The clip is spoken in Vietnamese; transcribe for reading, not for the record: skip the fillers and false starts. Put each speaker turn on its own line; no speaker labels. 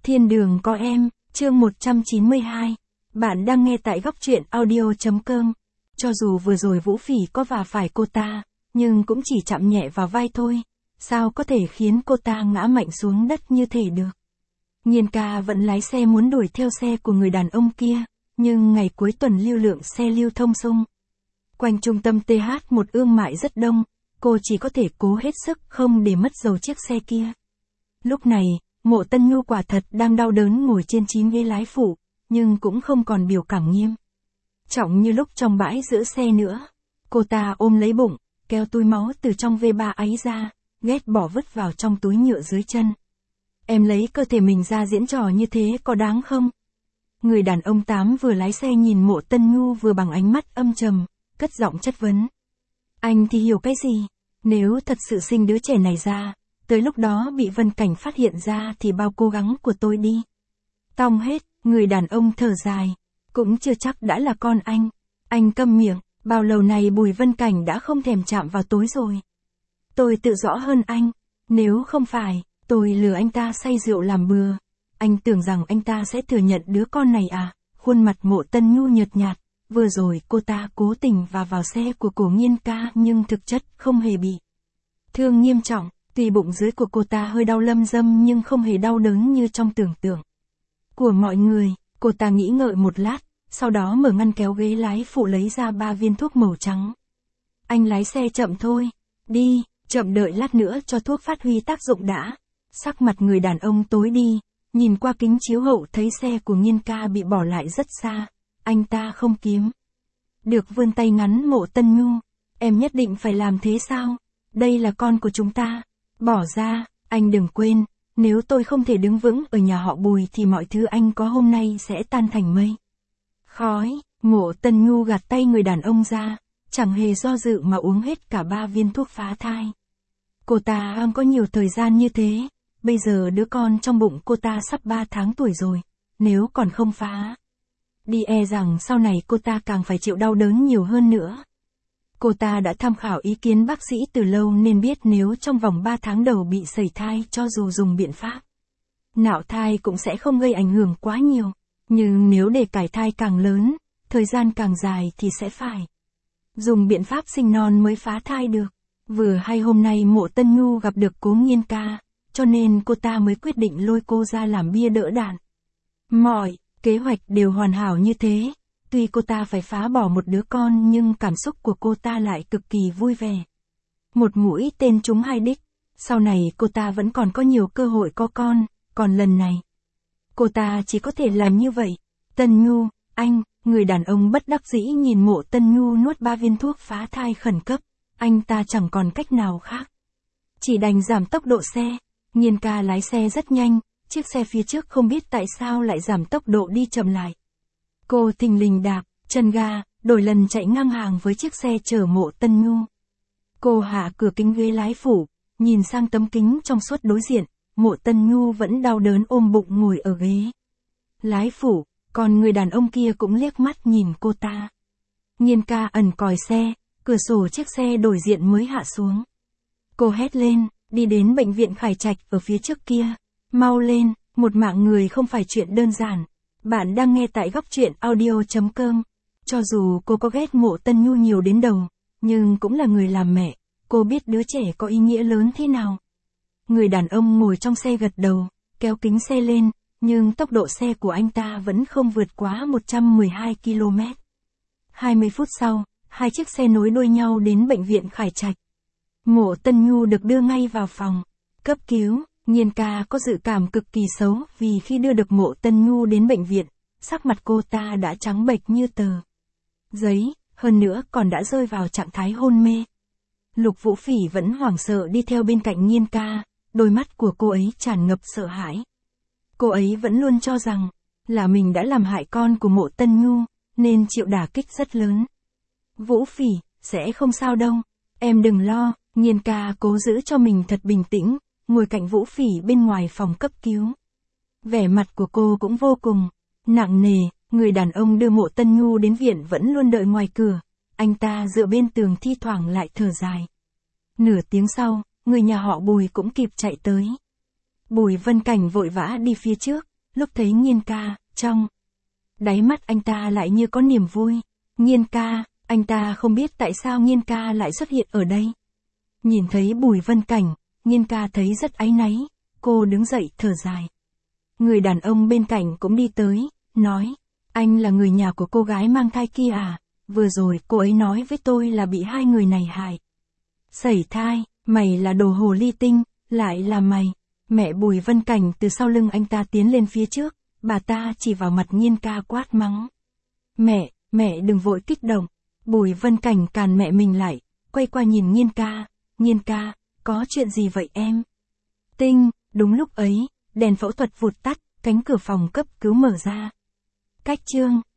Thiên đường có em, chương 192. Bạn đang nghe tại góc truyện audio.com. Cho dù vừa rồi Vũ Phỉ có vả phải cô ta, nhưng cũng chỉ chạm nhẹ vào vai thôi. Sao có thể khiến cô ta ngã mạnh xuống đất như thể được? Nhiên ca vẫn lái xe muốn đuổi theo xe của người đàn ông kia, nhưng ngày cuối tuần lưu lượng xe lưu thông sung. Quanh trung tâm TH một ương mại rất đông, cô chỉ có thể cố hết sức không để mất dầu chiếc xe kia. Lúc này, Mộ Tân Nhu quả thật đang đau đớn ngồi trên 9 ghế lái phụ, nhưng cũng không còn biểu cảm nghiêm trọng như lúc trong bãi giữ xe nữa. Cô ta ôm lấy bụng, kéo túi máu từ trong V3 ấy ra, ghét bỏ vứt vào trong túi nhựa dưới chân. Em lấy cơ thể mình ra diễn trò như thế có đáng không? Người đàn ông Tám vừa lái xe nhìn Mộ Tân Nhu vừa bằng ánh mắt âm trầm, cất giọng chất vấn. Anh thì hiểu cái gì? Nếu thật sự sinh đứa trẻ này ra, tới lúc đó bị Vân Cảnh phát hiện ra thì bao cố gắng của tôi đi tong hết. Người đàn ông thở dài. Cũng chưa chắc đã là con anh. Anh câm miệng, bao lâu này Bùi Vân Cảnh đã không thèm chạm vào tối rồi. Tôi tự rõ hơn anh. Nếu không phải, tôi lừa anh ta say rượu làm bừa. Anh tưởng rằng anh ta sẽ thừa nhận đứa con này à? Khuôn mặt Mộ Tân Nhu nhợt nhạt. Vừa rồi cô ta cố tình vào xe của Cổ Nhiên ca nhưng thực chất không hề bị thương nghiêm trọng. Tuy bụng dưới của cô ta hơi đau lâm dâm nhưng không hề đau đớn như trong tưởng tượng của mọi người. Cô ta nghĩ ngợi một lát, sau đó mở ngăn kéo ghế lái phụ lấy ra 3 viên thuốc màu trắng. Anh lái xe chậm thôi. Đi, chậm đợi lát nữa cho thuốc phát huy tác dụng đã. Sắc mặt người đàn ông tối đi, nhìn qua kính chiếu hậu thấy xe của Nhiên ca bị bỏ lại rất xa. Anh ta không kiếm được vươn tay ngắn Mộ Tân Nhu. Em nhất định phải làm thế sao? Đây là con của chúng ta. Bỏ ra, anh đừng quên, nếu tôi không thể đứng vững ở nhà họ Bùi thì mọi thứ anh có hôm nay sẽ tan thành mây khói. Mộ Tân Nhu gạt tay người đàn ông ra, chẳng hề do dự mà uống hết cả 3 viên thuốc phá thai. Cô ta không có nhiều thời gian như thế, bây giờ đứa con trong bụng cô ta sắp 3 tháng tuổi rồi, nếu còn không phá đi e rằng sau này cô ta càng phải chịu đau đớn nhiều hơn nữa. Cô ta đã tham khảo ý kiến bác sĩ từ lâu nên biết nếu trong vòng 3 tháng đầu bị sẩy thai cho dù dùng biện pháp nạo thai cũng sẽ không gây ảnh hưởng quá nhiều. Nhưng nếu để cải thai càng lớn, thời gian càng dài thì sẽ phải dùng biện pháp sinh non mới phá thai được. Vừa hay hôm nay Mộ Tân Nhu gặp được Cố Nhiên ca, cho nên cô ta mới quyết định lôi cô ra làm bia đỡ đạn. Mọi kế hoạch đều hoàn hảo như thế. Tuy cô ta phải phá bỏ một đứa con nhưng cảm xúc của cô ta lại cực kỳ vui vẻ. Một mũi tên trúng 2 đích. Sau này cô ta vẫn còn có nhiều cơ hội có con, còn lần này cô ta chỉ có thể làm như vậy. Tân Nhu, anh, người đàn ông bất đắc dĩ nhìn Mộ Tân Nhu nuốt 3 viên thuốc phá thai khẩn cấp. Anh ta chẳng còn cách nào khác, chỉ đành giảm tốc độ xe. Nhiên ca lái xe rất nhanh, chiếc xe phía trước không biết tại sao lại giảm tốc độ đi chậm lại. Cô thình lình đạp chân ga, đổi lần chạy ngang hàng với chiếc xe chở Mộ Tân Nhu. Cô hạ cửa kính ghế lái phụ, nhìn sang tấm kính trong suốt đối diện. Mộ Tân Nhu vẫn đau đớn ôm bụng ngồi ở ghế lái phụ, còn người đàn ông kia cũng liếc mắt nhìn cô ta. Nhiên ca ẩn còi xe, cửa sổ chiếc xe đối diện mới hạ xuống. Cô hét lên, đi đến bệnh viện Khải Trạch ở phía trước kia. Mau lên, một mạng người không phải chuyện đơn giản. Bạn đang nghe tại góc truyện audio.com. Cho dù cô có ghét Mộ Tân Nhu nhiều đến đầu, nhưng cũng là người làm mẹ, cô biết đứa trẻ có ý nghĩa lớn thế nào. Người đàn ông ngồi trong xe gật đầu, kéo kính xe lên, nhưng tốc độ xe của anh ta vẫn không vượt quá 112 km. 20 phút sau, 2 chiếc xe nối đuôi nhau đến bệnh viện Khải Trạch. Mộ Tân Nhu được đưa ngay vào phòng cấp cứu. Nhiên ca có dự cảm cực kỳ xấu vì khi đưa được Mộ Tân Nhu đến bệnh viện, sắc mặt cô ta đã trắng bệch như tờ giấy, hơn nữa còn đã rơi vào trạng thái hôn mê. Lục Vũ Phỉ vẫn hoảng sợ đi theo bên cạnh Nhiên ca, đôi mắt của cô ấy tràn ngập sợ hãi. Cô ấy vẫn luôn cho rằng là mình đã làm hại con của Mộ Tân Nhu, nên chịu đả kích rất lớn. Vũ Phỉ, sẽ không sao đâu, em đừng lo. Nhiên ca cố giữ cho mình thật bình tĩnh, ngồi cạnh Vũ Phỉ bên ngoài phòng cấp cứu. Vẻ mặt của cô cũng vô cùng nặng nề. Người đàn ông đưa Mộ Tân Nhu đến viện vẫn luôn đợi ngoài cửa. Anh ta dựa bên tường thi thoảng lại thở dài. Nửa tiếng sau, người nhà họ Bùi cũng kịp chạy tới. Bùi Vân Cảnh vội vã đi phía trước, lúc thấy Nghiên ca, trong đáy mắt anh ta lại như có niềm vui. Nghiên ca, anh ta không biết tại sao Nghiên ca lại xuất hiện ở đây. Nhìn thấy Bùi Vân Cảnh, Nghiên ca thấy rất áy náy, cô đứng dậy thở dài. Người đàn ông bên cạnh cũng đi tới, nói, anh là người nhà của cô gái mang thai kia à, vừa rồi cô ấy nói với tôi là bị hai người này hại. Sẩy thai, mày là đồ hồ ly tinh, lại là mày. Mẹ Bùi Vân Cảnh từ sau lưng anh ta tiến lên phía trước, bà ta chỉ vào mặt Nghiên ca quát mắng. Mẹ đừng vội kích động. Bùi Vân Cảnh càn mẹ mình lại, quay qua nhìn Nghiên ca, có chuyện gì vậy em? Tinh, đúng lúc ấy, đèn phẫu thuật vụt tắt, cánh cửa phòng cấp cứu mở ra. Cách chương